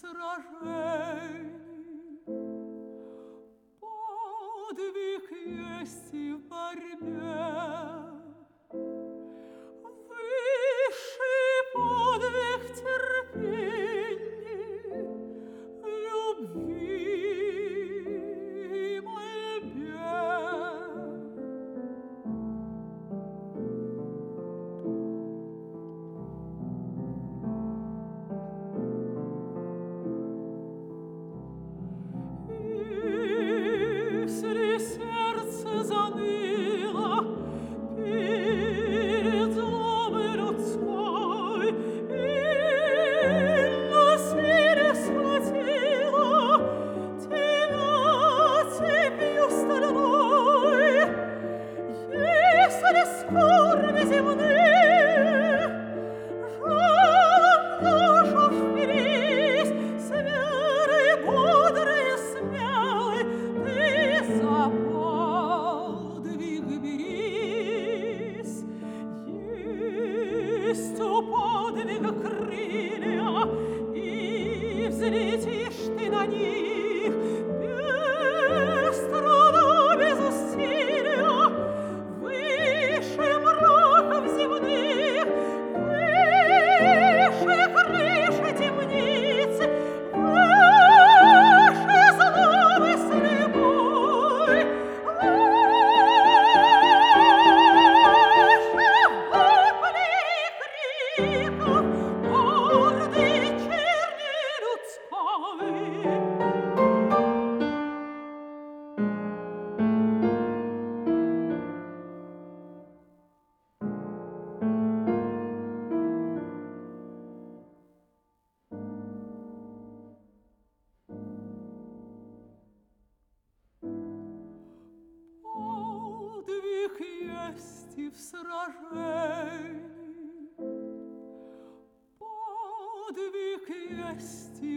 сражений. Подвиг есть и в борьбе, высший подвиг в терпении, любви и мольбе. Если сердце заныло перед злобой людской, и на силе схватило тебя цепью стальной, если скорби земные жалом душу впились, с верой бодрой и смелой ты за подвиг берись. Есть у подвига крылья, и взлетишь ты на них без труда, без усилия, выше мраков земных, выше крыши темницы, выше злобы слепой, выше воплей и криков гордой черни людской. Подвиг есть и в сражении, подвиг есть и